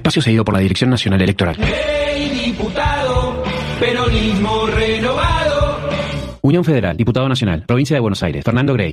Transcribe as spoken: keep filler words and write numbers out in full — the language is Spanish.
Espacio cedido por la Dirección Nacional Electoral. ¡Hey, diputado! Peronismo renovado. Unión Federal, Diputado Nacional, Provincia de Buenos Aires, Fernando Grey.